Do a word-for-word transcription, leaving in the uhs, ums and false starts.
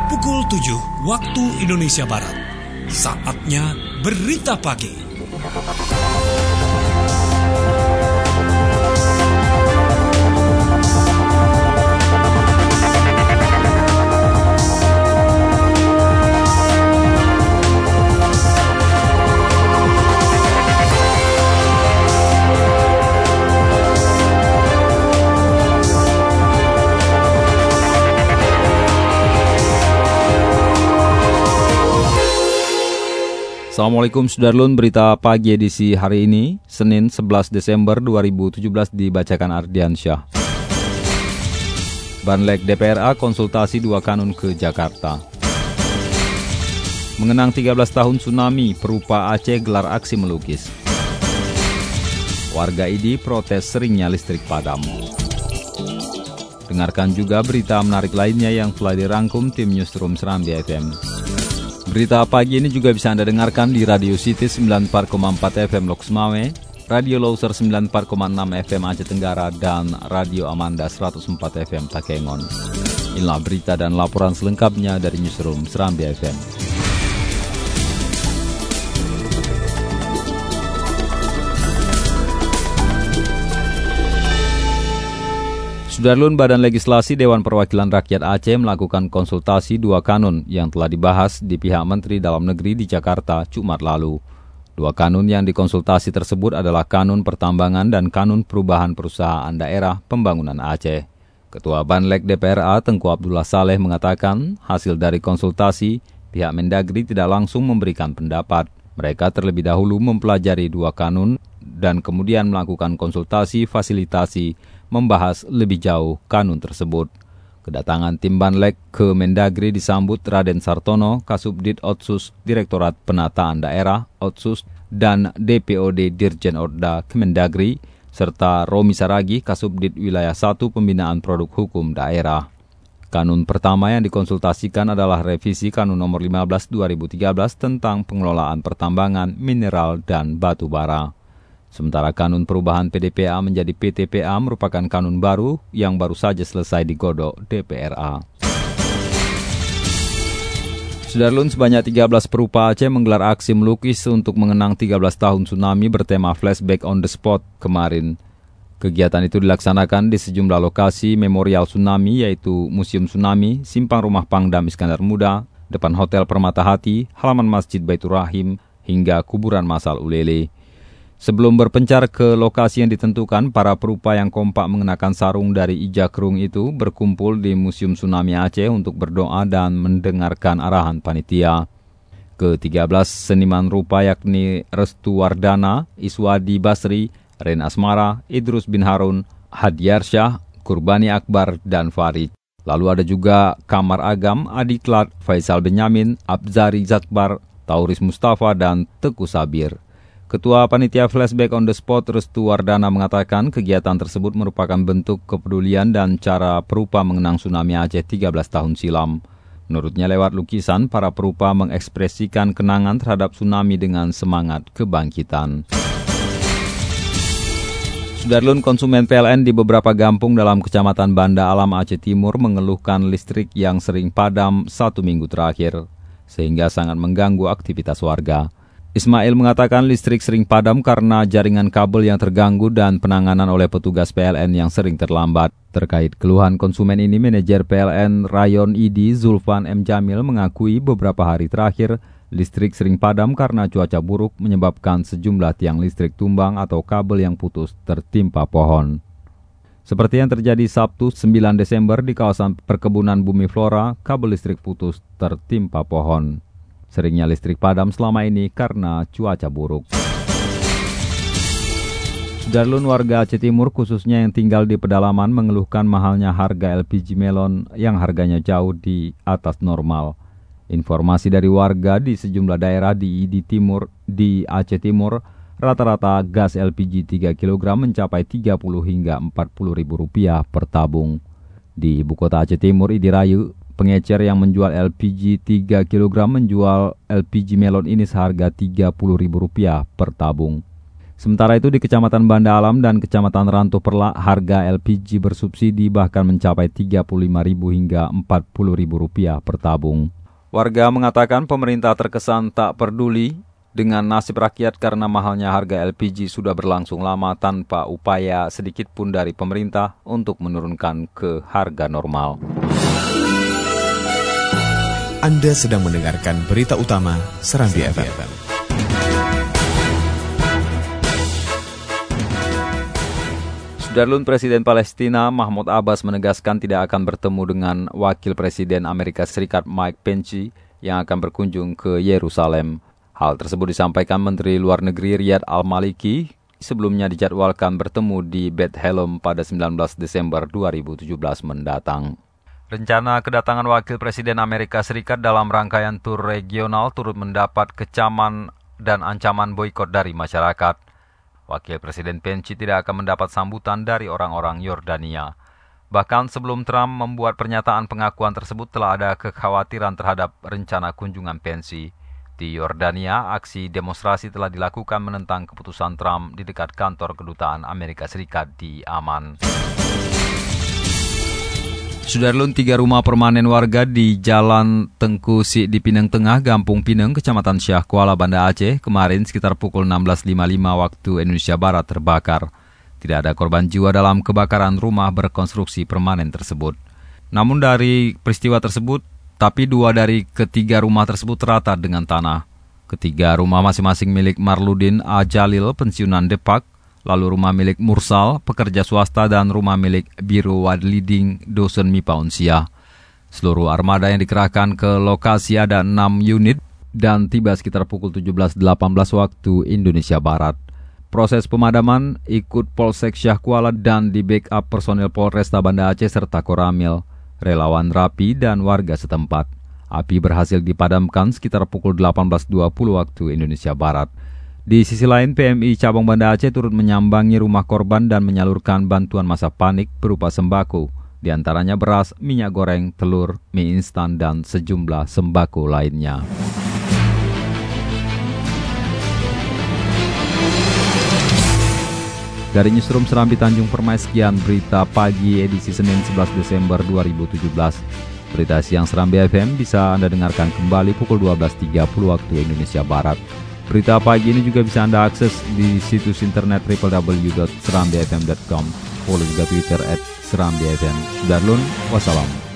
pukul tujuh waktu Indonesia Barat. Saatnya Berita Pagi. Assalamualaikum Sudarlun, berita pagi edisi hari ini, Senin sebelas Desember dua ribu tujuh belas dibacakan Ardian Syah. Banlek D P R A konsultasi dua kanun ke Jakarta. Mengenang tiga belas tahun tsunami, Perupa Aceh gelar aksi melukis. Warga I D I protes seringnya listrik padam. Dengarkan juga berita menarik lainnya yang telah dirangkum tim Newsroom Serambi F M. Berita pagi ini juga bisa Anda dengarkan di Radio City sembilan puluh empat koma empat F M Lok Semawe, Radio Loser sembilan puluh empat koma enam F M Aceh Tenggara, dan Radio Amanda seratus empat F M Takengon. Inilah berita dan laporan selengkapnya dari Newsroom Serambi F M. Sudarlun, Badan Legislasi Dewan Perwakilan Rakyat Aceh melakukan konsultasi dua kanun yang telah dibahas di pihak Menteri Dalam Negeri di Jakarta Jumat lalu. Dua kanun yang dikonsultasi tersebut adalah Kanun Pertambangan dan Kanun Perubahan Perusahaan Daerah Pembangunan Aceh. Ketua Banlek D P R A Tengku Abdullah Saleh mengatakan hasil dari konsultasi, pihak Mendagri tidak langsung memberikan pendapat. Mereka terlebih dahulu mempelajari dua kanun dan kemudian melakukan konsultasi fasilitasi membahas lebih jauh kanun tersebut. Kedatangan tim Banlek ke Mendagri disambut Raden Sartono, Kasubdit Otsus Direktorat Penataan Daerah Otsus dan D P O D Dirjen Orda Kemendagri, serta Romi Saragi, Kasubdit Wilayah satu Pembinaan Produk Hukum Daerah. Kanun pertama yang dikonsultasikan adalah revisi Kanun nomor lima belas dua ribu tiga belas tentang pengelolaan pertambangan, mineral, dan batu bara. Sementara Kanun Perubahan P D P A menjadi P T P A merupakan kanun baru yang baru saja selesai digodok D P R A. Sudarlun, sebanyak tiga belas perupa Aceh menggelar aksi melukis untuk mengenang tiga belas tahun tsunami bertema Flashback on the Spot kemarin. Kegiatan itu dilaksanakan di sejumlah lokasi memorial tsunami yaitu Museum Tsunami, Simpang Rumah Pangdam Iskandar Muda, depan Hotel Permata Hati, halaman Masjid Baitur Rahim, hingga kuburan massal Ulele. Sebelum berpencar ke lokasi yang ditentukan, para perupa yang kompak mengenakan sarung dari Ijakrung itu berkumpul di Museum Tsunami Aceh untuk berdoa dan mendengarkan arahan panitia. Ketiga belas seniman rupa yakni Restu Wardana, Iswadi Basri, Ren Asmara, Idrus bin Harun, Hadiyar Syah, Kurbani Akbar, dan Farid. Lalu ada juga Kamar Agam, Adiklat, Faisal Benyamin, Abzari Zatbar, Tauris Mustafa, dan Teku Sabir. Ketua Panitia Flashback on the Spot Restu Wardana mengatakan kegiatan tersebut merupakan bentuk kepedulian dan cara perupa mengenang tsunami Aceh tiga belas tahun silam. Menurutnya lewat lukisan, para perupa mengekspresikan kenangan terhadap tsunami dengan semangat kebangkitan. Sudarlun, konsumen P L N di beberapa kampung dalam Kecamatan Banda Alam Aceh Timur mengeluhkan listrik yang sering padam satu minggu terakhir, sehingga sangat mengganggu aktivitas warga. Ismail mengatakan listrik sering padam karena jaringan kabel yang terganggu dan penanganan oleh petugas P L N yang sering terlambat. Terkait keluhan konsumen ini, manajer P L N Rayon I D I Zulfan M. Jamil mengakui beberapa hari terakhir listrik sering padam karena cuaca buruk menyebabkan sejumlah tiang listrik tumbang atau kabel yang putus tertimpa pohon. Seperti yang terjadi Sabtu sembilan Desember di kawasan perkebunan Bumi Flora, kabel listrik putus tertimpa pohon. Seringnya listrik padam selama ini karena cuaca buruk. Sudarlun, warga Aceh Timur khususnya yang tinggal di pedalaman mengeluhkan mahalnya harga L P G melon yang harganya jauh di atas normal. Informasi dari warga di sejumlah daerah di I D I Timur, di Aceh Timur, rata-rata gas L P G tiga kilogram mencapai tiga puluh hingga empat puluh ribu rupiah per tabung. Di ibu kota Aceh Timur, I D I Rayu, pengecer yang menjual L P G tiga kilogram menjual L P G melon ini seharga tiga puluh ribu rupiah per tabung. Sementara itu di Kecamatan Banda Alam dan Kecamatan Ranto Perlak, harga L P G bersubsidi bahkan mencapai tiga puluh lima ribu rupiah hingga empat puluh ribu rupiah per tabung. Warga mengatakan pemerintah terkesan tak peduli dengan nasib rakyat karena mahalnya harga L P G sudah berlangsung lama tanpa upaya sedikit pun dari pemerintah untuk menurunkan ke harga normal. Anda sedang mendengarkan berita utama Serambi F M. Sudarlun, Presiden Palestina Mahmud Abbas menegaskan tidak akan bertemu dengan Wakil Presiden Amerika Serikat Mike Pence yang akan berkunjung ke Yerusalem. Hal tersebut disampaikan Menteri Luar Negeri Riyad Al-Maliki sebelumnya dijadwalkan bertemu di Beth Helm pada sembilan belas Desember dua ribu tujuh belas mendatang. Rencana kedatangan Wakil Presiden Amerika Serikat dalam rangkaian tur regional turut mendapat kecaman dan ancaman boikot dari masyarakat. Wakil Presiden Pence tidak akan mendapat sambutan dari orang-orang Yordania. Bahkan sebelum Trump membuat pernyataan pengakuan tersebut telah ada kekhawatiran terhadap rencana kunjungan Pence. Di Yordania, aksi demonstrasi telah dilakukan menentang keputusan Trump di dekat kantor kedutaan Amerika Serikat di Amman. Sudarlun, tiga rumah permanen warga di Jalan Tengku Sik di Pinang Tengah, Gampung Pinang, Kecamatan Syah Kuala, Banda Aceh, kemarin sekitar pukul enam belas lima puluh lima waktu Indonesia Barat terbakar. Tidak ada korban jiwa dalam kebakaran rumah berkonstruksi permanen tersebut. Namun dari peristiwa tersebut, tapi dua dari ketiga rumah tersebut rata dengan tanah. Ketiga rumah masing-masing milik Marludin A. Jalil, pensiunan Depak, lalu rumah milik Mursal, pekerja swasta, dan rumah milik Biro Wadliding, dosen M I P A Unsia. Seluruh armada yang dikerahkan ke lokasi ada enam unit dan tiba sekitar pukul tujuh belas delapan belas waktu Indonesia Barat. Proses pemadaman ikut Polsek Syah Kuala dan di backup personil Polresta Banda Aceh serta Koramil, relawan Rapi, dan warga setempat. Api berhasil dipadamkan sekitar pukul delapan belas dua puluh waktu Indonesia Barat. Di sisi lain, P M I Cabang Banda Aceh turut menyambangi rumah korban dan menyalurkan bantuan masa panik berupa sembako, di antaranya beras, minyak goreng, telur, mie instan, dan sejumlah sembako lainnya. Dari Newsroom Serambi Tanjung Permai, sekian berita pagi edisi Senin sebelas Desember dua ribu tujuh belas. Berita siang Serambi F M bisa Anda dengarkan kembali pukul dua belas tiga puluh waktu Indonesia Barat. Berita pagi ini juga bisa Anda akses di situs internet w w w dot serambi f m dot com. Follow juga Twitter at serambi f m. Sudarlun, wassalam.